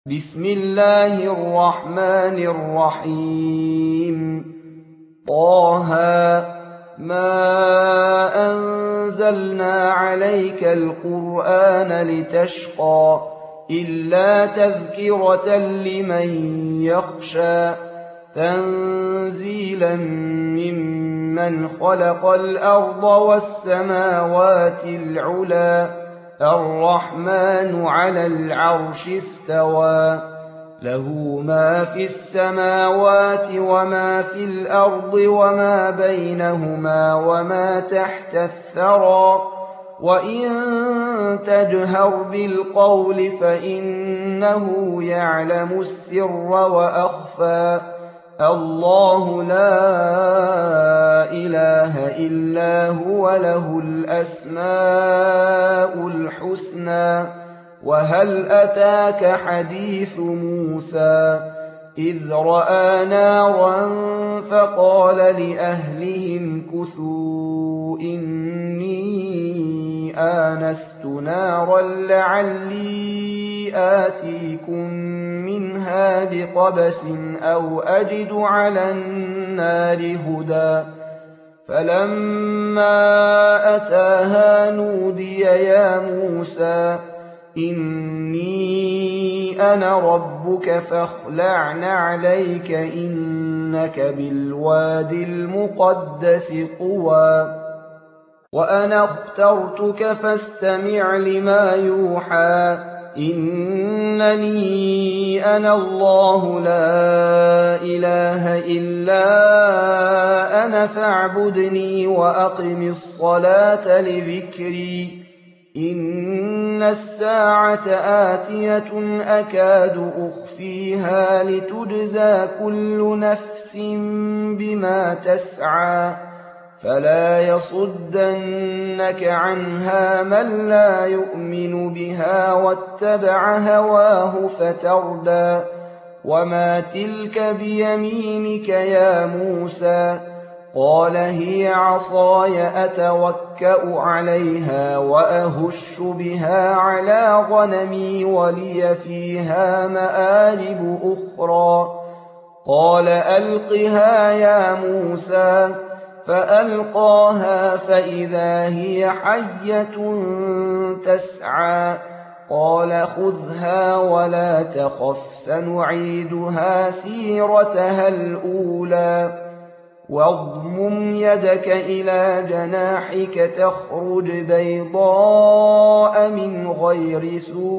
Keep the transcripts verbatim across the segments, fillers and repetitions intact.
بسم الله الرحمن الرحيم. طه ما أنزلنا عليك القرآن لتشقى إلا تذكرة لمن يخشى تنزيلا ممن خلق الأرض والسماوات العلى الرحمن على العرش استوى له ما في السماوات وما في الأرض وما بينهما وما تحت الثرى وإن تجهر بالقول فإنه يعلم السر وأخفى الله لا إله إلا هو له الأسماء الحسنى وهل أتاك حديث موسى إذ رأى نارا فقال لأهلهم كثوا إني آنست نارا لعلي آتيكم منها بقبس أو أجد على النار هدى فلما أتاها نودي يا موسى إني أنا ربك فاخلع نعليك إنك بالواد المقدس طوى وأنا اخترتك فاستمع لما يوحى إنني أنا الله لا إله إلا أنا فاعبدني وأقم الصلاة لذكري إن الساعة آتية أكاد أخفيها لتجزى كل نفس بما تسعى فلا يصدنك عنها من لا يؤمن بها واتبع هواه فتردى وما تلك بيمينك يا موسى قال هي عصاي أتوكأ عليها وأهش بها على غنمي ولي فيها مآرب أخرى قال ألقها يا موسى فألقاها فإذا هي حية تسعى قال خذها ولا تخف سنعيدها سيرتها الأولى واضمم يدك إلى جناحك تخرج بيضاء من غير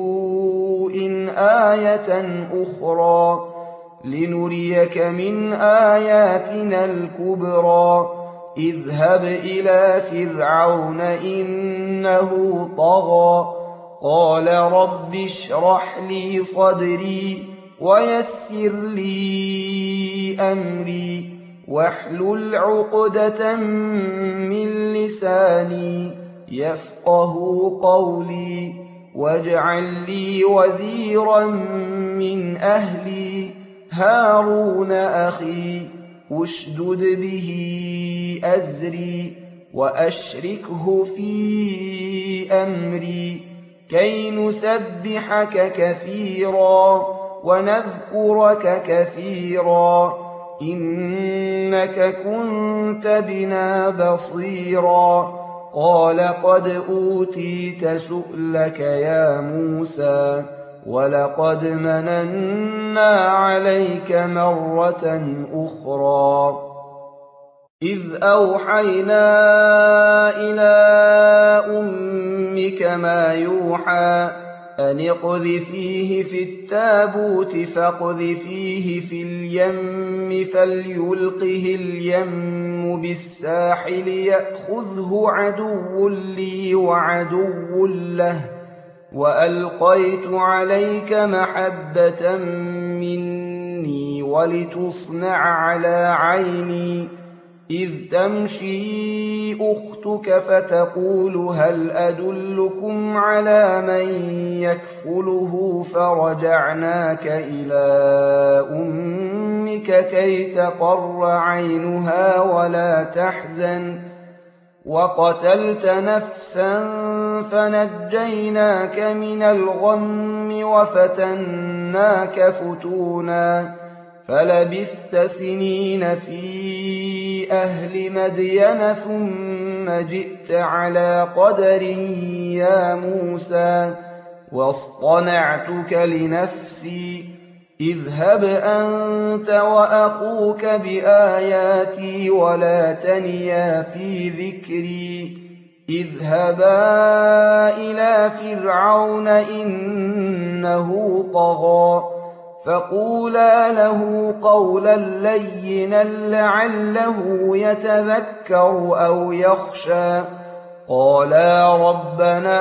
سوء آية أخرى لنريك من آياتنا الكبرى اذهب إلى فرعون إنه طغى قال رب اشرح لي صدري ويسر لي أمري واحلل عقدة من لساني يفقه قولي واجعل لي وزيرا من أهلي هارون أخي اشدد به أزري وأشركه في أمري كي نسبحك كثيرا ونذكرك كثيرا إنك كنت بنا بصيرا قال قد أوتيت سؤلك يا موسى ولقد مننا عليك مرة أخرى إذ أوحينا إلى أمك ما يوحى أن اقذفيه في التابوت فاقذفيه في اليم فليلقه اليم بالساحل يأخذه عدو لي وعدو له وألقيت عليك محبة مني ولتصنع على عيني إذ تمشي أختك فتقول هل أدلكم على من يكفله فرجعناك إلى أمك كي تقر عينها ولا تحزن وقتلت نفسا فنجيناك من الغم وفتناك فتونا فلبثت سنين في أهل مدين ثم جئت على قدر يا موسى واصطنعتك لنفسي اذهب أنت وأخوك بآياتي ولا تنيا في ذكري اذهبا إلى فرعون إنه طغى فقولا له قولا لينا لعله يتذكر أو يخشى قالا ربنا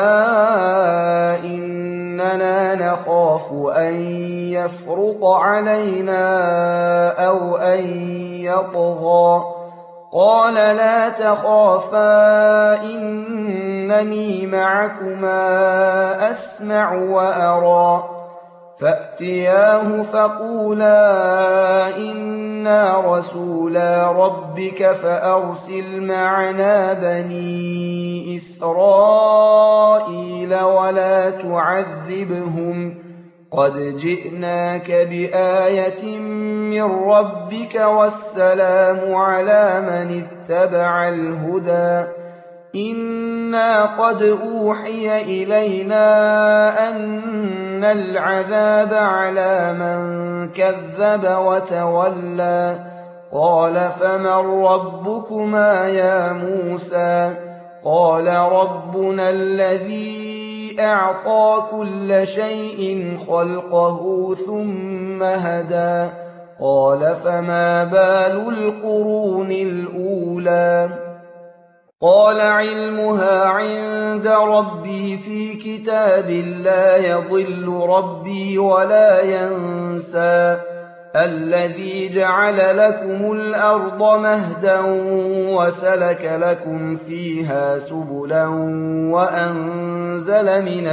إننا نخاف أن يفرط علينا أو أن يطغى قال لا تخافا إنني معكما أسمع وأرى فأتياه فقولا إنا رسولا ربك فأرسل معنا بني إسرائيل ولا تعذبهم قد جئناك بآية من ربك والسلام على من اتبع الهدى إنا قد أوحي إلينا أن العذاب على من كذب وتولى قال فمن ربكما يا موسى قال ربنا الذي أعطى كل شيء خلقه ثم هدى قال فما بال القرون الأولى قال علمها عند ربي في كتاب لا يضل ربي ولا ينسى الذي جعل لكم الأرض مهدا وسلك لكم فيها سبلا وأنزل من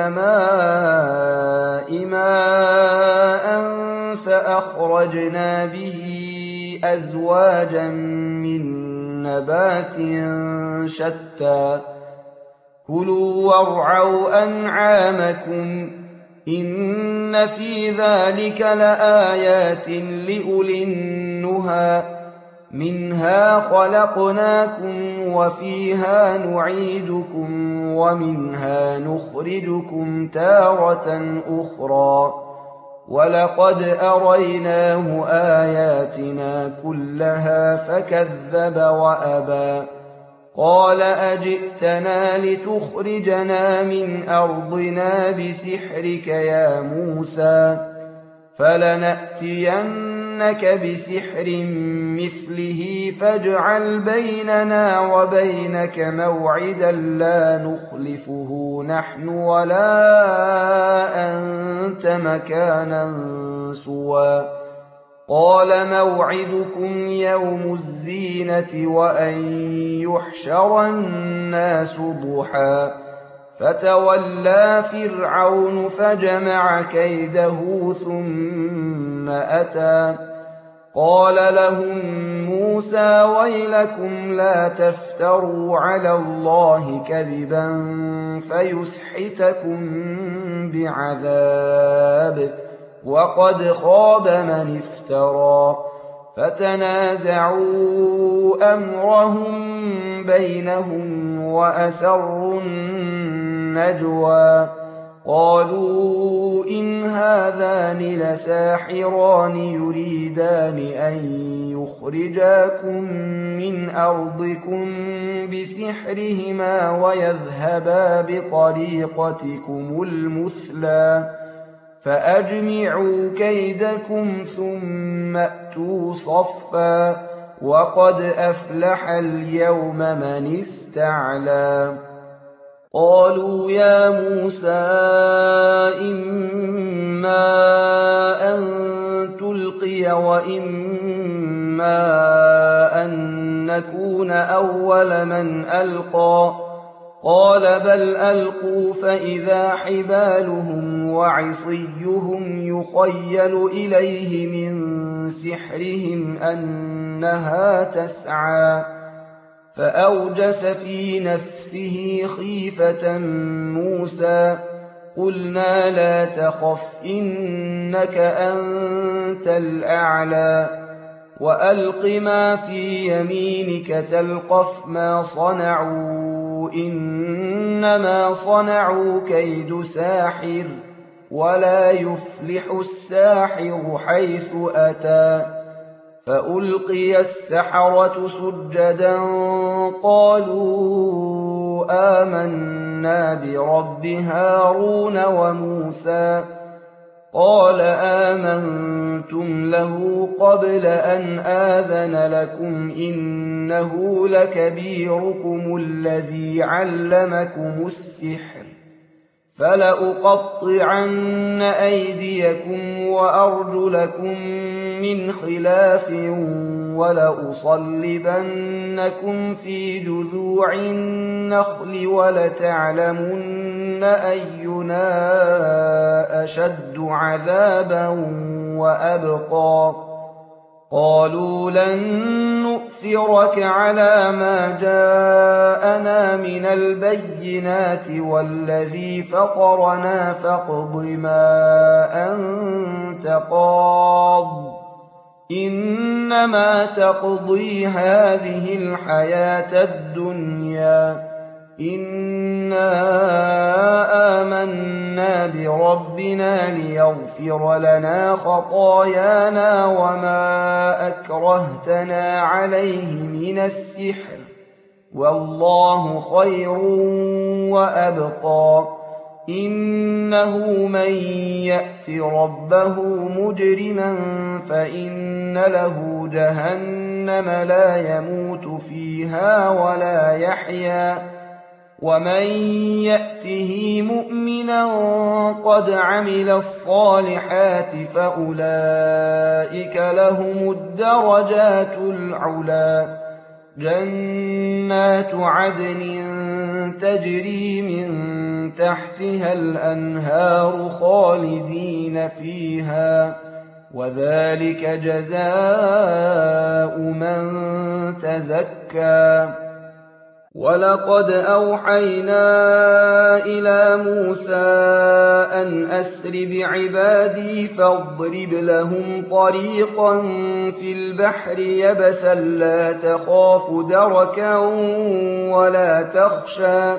السماء ماء فأخرجنا به أزواجا من نبات شتى كلوا وارعوا أنعامكم إن في ذلك لآيات لأولي النهى منها خلقناكم وفيها نعيدكم ومنها نخرجكم تارة أخرى ولقد أريناه آياتنا كلها فكذب وأبى قال أجئتنا لتخرجنا من أرضنا بسحرك يا موسى فلنأتينك بسحر مثله فاجعل بيننا وبينك موعدا لا نخلفه نحن ولا أنت مكانا سوى قال موعدكم يوم الزينة وأن يحشر الناس ضحى فتولى فرعون فجمع كيده ثم أتى قال لهم موسى ويلكم لا تفتروا على الله كذبا فيسحتكم بعذاب وقد خاب من افترى فتنازعوا أمرهم بينهم وأسروا النجوى قالوا إن هذان لساحران يريدان أن يخرجاكم من أرضكم بسحرهما ويذهبا بطريقتكم المثلى فأجمعوا كيدكم ثم أتوا صفا وقد أفلح اليوم من استعلى قالوا يا موسى إما أن تلقي وإما أن نكون أول من ألقى قال بل ألقوا فإذا حبالهم وعصيهم يخيل إليه من سحرهم أنها تسعى فأوجس في نفسه خيفة موسى قلنا لا تخف إنك أنت الأعلى وألق ما في يمينك تلقف ما صنعوا إنما صنعوا كيد ساحر ولا يفلح الساحر حيث أتى فألقي السحرة سجدا قالوا آمنا برب هارون وموسى قال آمنتم له قبل أن آذن لكم إنه لكبيركم الذي علمكم السحر فلأقطعن أيديكم وأرجلكم من خلاف ولأصلبنكم في جذوع النخل ولتعلمن أينا أشد عذابا وأبقى قالوا لن نؤثرك على ما جاءنا من البينات والذي فطرنا فاقض ما أنت قاض إنما تقضي هذه الحياة الدنيا إنا آمنا بربنا ليغفر لنا خطايانا وما أكرهتنا عليه من السحر والله خير وأبقى إنه من يأت ربه مجرما فإن له جهنم لا يموت فيها ولا يحيا ومن يأته مؤمنا قد عمل الصالحات فأولئك لهم الدرجات العلى جنات عدن تجري من تحتها الأنهار خالدين فيها وذلك جزاء من تزكى ولقد أوحينا إلى موسى أن أسر بعبادي فاضرب لهم طريقا في البحر يبسا لا تخاف دركا ولا تخشى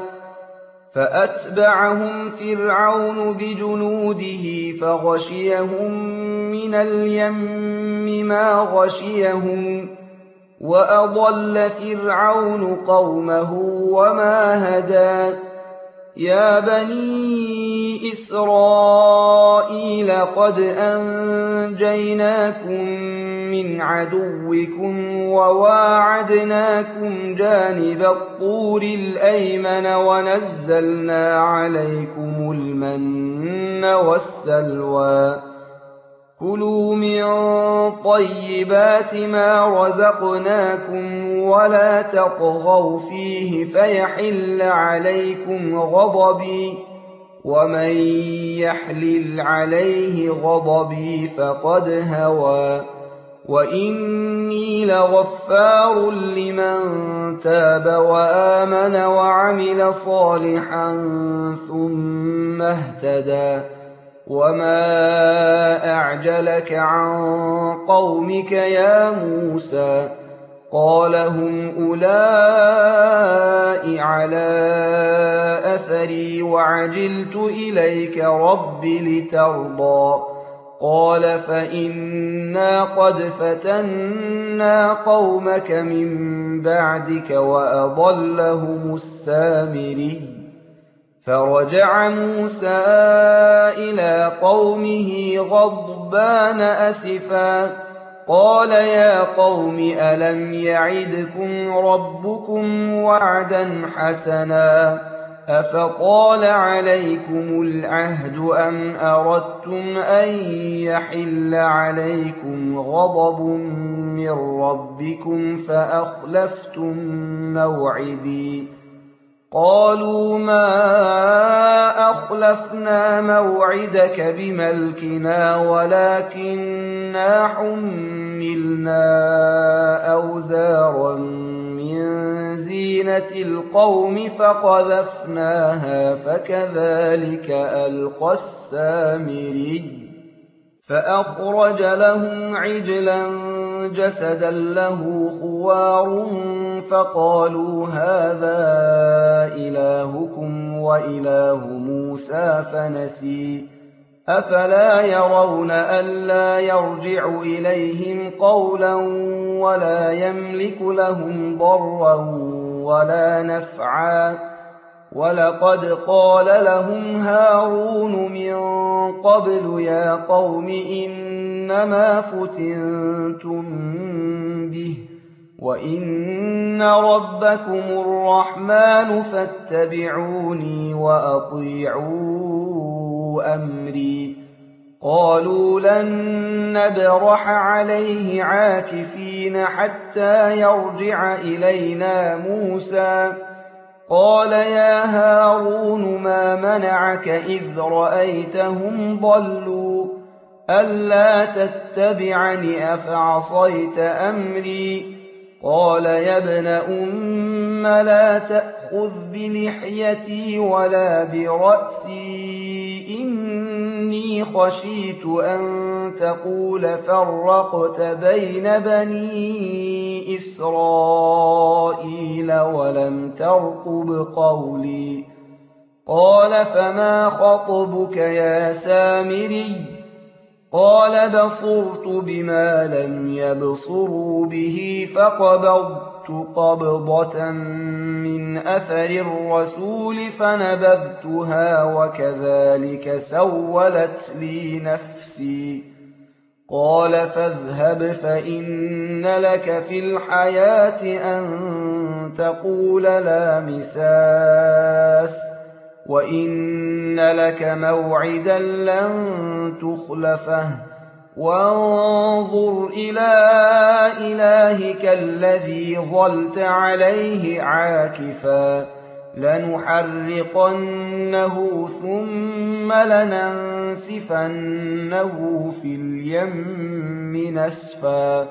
فأتبعهم فرعون بجنوده فغشيهم من اليم ما غشيهم وأضل فرعون قومه وما هدى يا بني إسرائيل قد أنجيناكم من عدوكم وواعدناكم جانب الطور الأيمن ونزلنا عليكم المن والسلوى كلوا من طيبات ما رزقناكم ولا تطغوا فيه فيحل عليكم غضبي ومن يحلل عليه غضبي فقد هوى وإني لغفار لمن تاب وآمن وعمل صالحا ثم اهتدى وما أعجلك عن قومك يا موسى قال هم أولئك على أثري وعجلت إليك رب لترضى قال فإنا قد فتنا قومك من بعدك وأضلهم السامري فرجع موسى إلى قومه غضبان أسفا قال يا قوم ألم يعدكم ربكم وعدا حسنا أفطال عليكم العهد أم أردتم أن يحل عليكم غضب من ربكم فأخلفتم موعدي قالوا ما أخلفنا موعدك بملكنا ولكننا حملنا أوزارا من زينة القوم فقذفناها فكذلك ألقى السامري فأخرج لهم عجلا جسدا له خوار فقالوا هذا إلهكم وإله موسى فنسي أفلا يرون ألا يرجع إليهم قولا ولا يملك لهم ضرا ولا نفعا ولقد قال لهم هارون من قبل يا قوم إنما فتنتم به وإن ربكم الرحمن فاتبعوني وأطيعوا أمري قالوا لن نبرح عليه عاكفين حتى يرجع إلينا موسى قال يا هارون ما منعك إذ رأيتهم ضلوا ألا تتبعني أفعصيت أمري قال يا ابن أم لا تأخذ بلحيتي ولا برأسي إني خشيت أن تقول فرقت بين بني إسرائيل ولم ترقب قولي قال فما خطبك يا سامري قال بصرت بما لم يبصروا به فقبضت قبضة من أثر الرسول فنبذتها وكذلك سولت لي نفسي قال فاذهب فإن لك في الحياة أن تقول لا مساس وإن لك موعدا لن تخلفه وانظر إلى إلهك الذي ظلت عليه عاكفا لنحرقنه ثم لننسفنه في اليم نسفا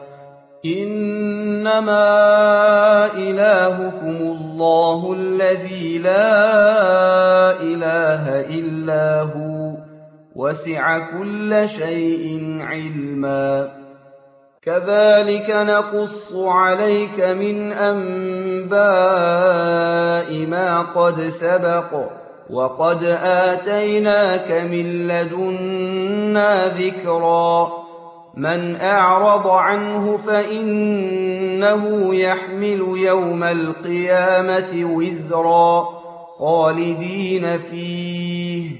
إنما إلهكم الله الذي لا إله إلا هو وسع كل شيء علما كذلك نقص عليك من أنباء ما قد سبق وقد آتيناك من لدنا ذكرا من أعرض عنه فإنه يحمل يوم القيامة وزرا خالدين فيه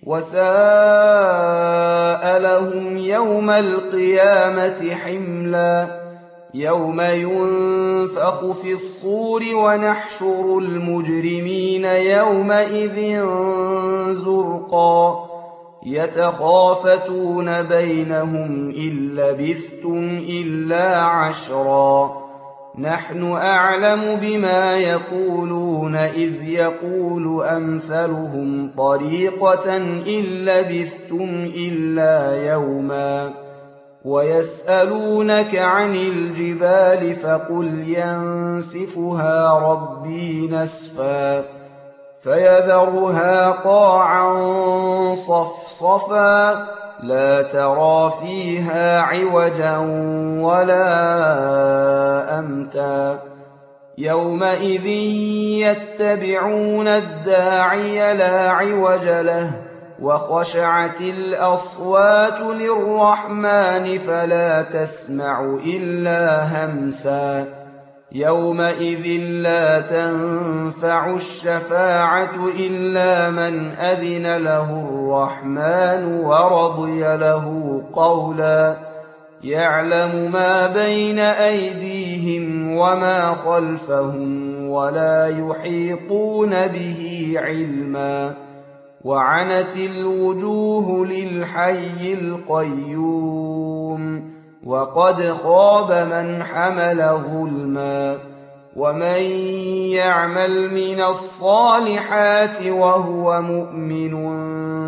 وساء لهم يوم القيامة حملا يوم ينفخ في الصور ونحشر المجرمين يومئذ زرقا يتخافتون بينهم إن لبثتم إلا عشرا نحن أعلم بما يقولون إذ يقول أمثلهم طريقة إن لبثتم إلا يوما ويسألونك عن الجبال فقل ينسفها ربي نسفا فيذرها قاعا صفصفا لا ترى فيها عوجا ولا أمتا يومئذ يتبعون الداعي لا عوج له وخشعت الأصوات للرحمن فلا تسمع إلا همسا يومئذ لا تنفع الشفاعة إلا من أذن له الرحمن ورضي له قولا يعلم ما بين أيديهم وما خلفهم ولا يحيطون به علما وعنت الوجوه للحي القيوم وقد خاب من حمل ظلما ومن يعمل من الصالحات وهو مؤمن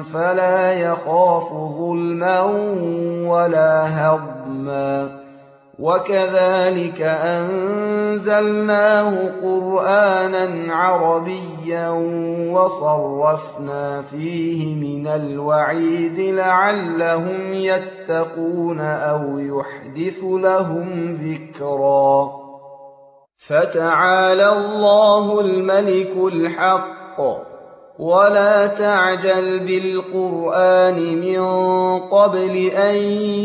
فلا يخاف ظلما ولا هضما وكذلك أنزلناه قرآنا عربيا وصرفنا فيه من الوعيد لعلهم يتقون أو يحدث لهم ذكرا. فتعالى الله الملك الحق ولا تعجل بالقرآن من قبل أن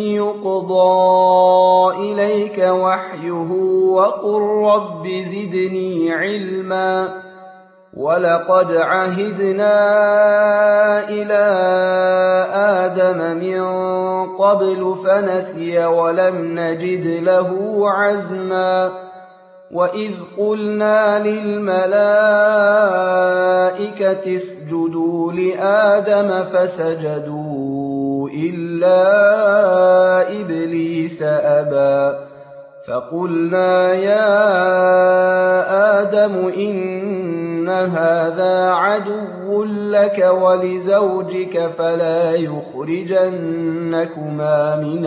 يقضى إليك وحيه وقل رب زدني علما. ولقد عهدنا إلى آدم من قبل فنسي ولم نجد له عزما. وإذ قلنا للملائكة اسجدوا لآدم فسجدوا إلا إبليس أبى. فقلنا يا آدم إن هذا عدو لك ولزوجك فلا يخرجنكما من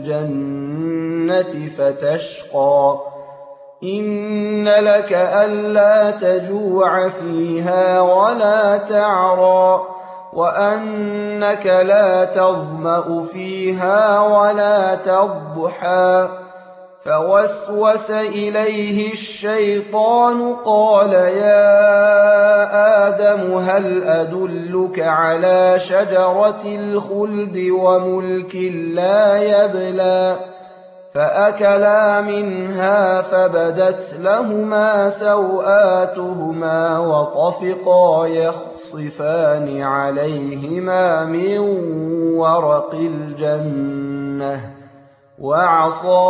الجنة فتشقى. إن لك ألا تجوع فيها ولا تعرى وأنك لا تظمأ فيها ولا تضحى. فوسوس إليه الشيطان قال يا آدم هل أدلك على شجرة الخلد وملك لا يبلى. فأكلا منها فبدت لهما سوآتهما وطفقا يخصفان عليهما من ورق الجنة. وعصى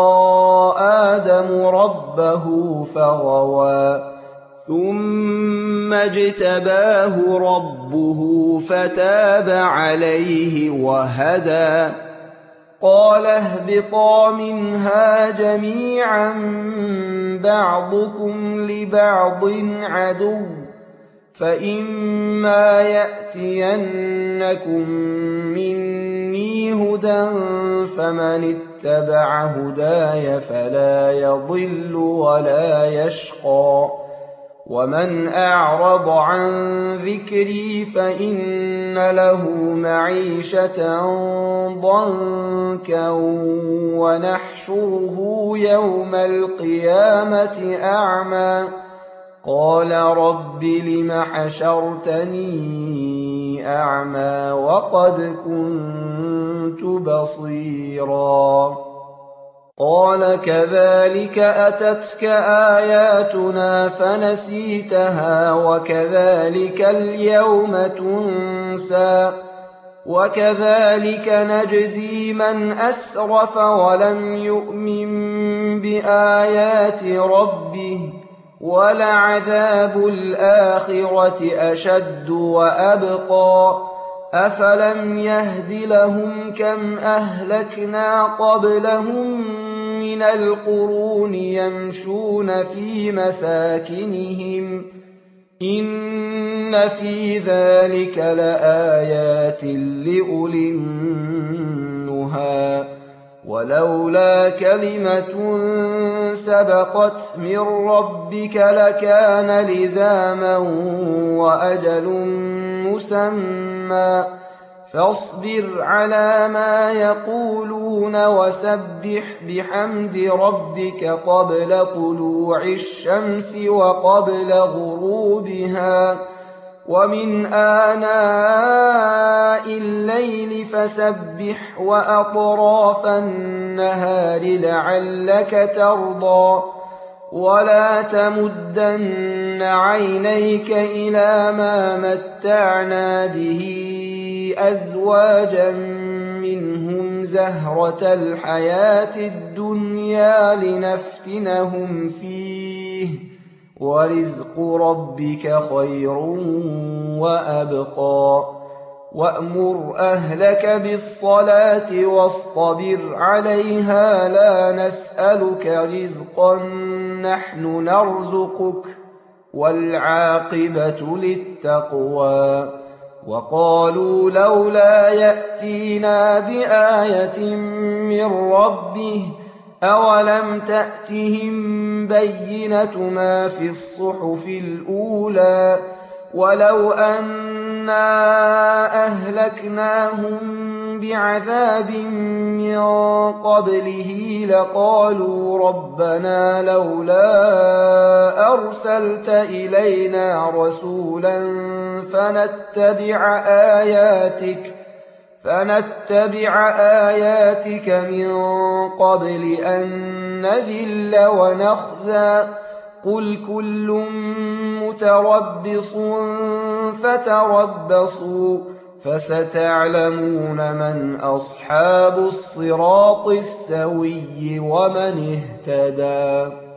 آدم ربه فغوى ثم اجتباه ربه فتاب عليه وهدى. قال اهبطا منها جميعا بعضكم لبعض عدو فإما يأتينكم مني هدى فمن اتبع هداي فلا يضل ولا يشقى. ومن أعرض عن ذكري فإن له معيشة ضنكا ونحشره يوم القيامة أعمى. قال رب لم حشرتني أعمى وقد كنت بصيرا. قال كذلك أتتك آياتنا فنسيتها وكذلك اليوم تنسى. وكذلك نجزي من أسرف ولم يؤمن بآيات ربه ولعذاب الآخرة أشد وأبقى. أفلم يهد لهم كم أهلكنا قبلهم من القرون يمشون في مساكنهم إن في ذلك لآيات لأولي النهى. ولولا كلمة سبقت من ربك لكان لزاما وأجل مسمى. فاصبر على ما يقولون وسبح بحمد ربك قبل طلوع الشمس وقبل غروبها ومن آناء الليل فسبح وأطراف النهار لعلك ترضى. ولا تمدن عينيك إلى ما متعنا به أزواجا منهم زهرة الحياة الدنيا لنفتنهم فيه ورزق ربك خير وأبقى. وأمر أهلك بالصلاة واصطبر عليها لا نسألك رزقا نحن نرزقك والعاقبة للتقوى. وقالوا لولا يأتينا بآية من ربه أولم تأتهم بينة ما في الصحف الأولى ولو أنا أهلكناهم بعذاب من قبله لقالوا ربنا لولا أرسلت إلينا رسولا فنتبع آياتك فنتبع آياتك من قبل أن نذل ونخزى قل كل متربص فتربصوا فستعلمون من أصحاب الصراط السوي ومن اهتدى.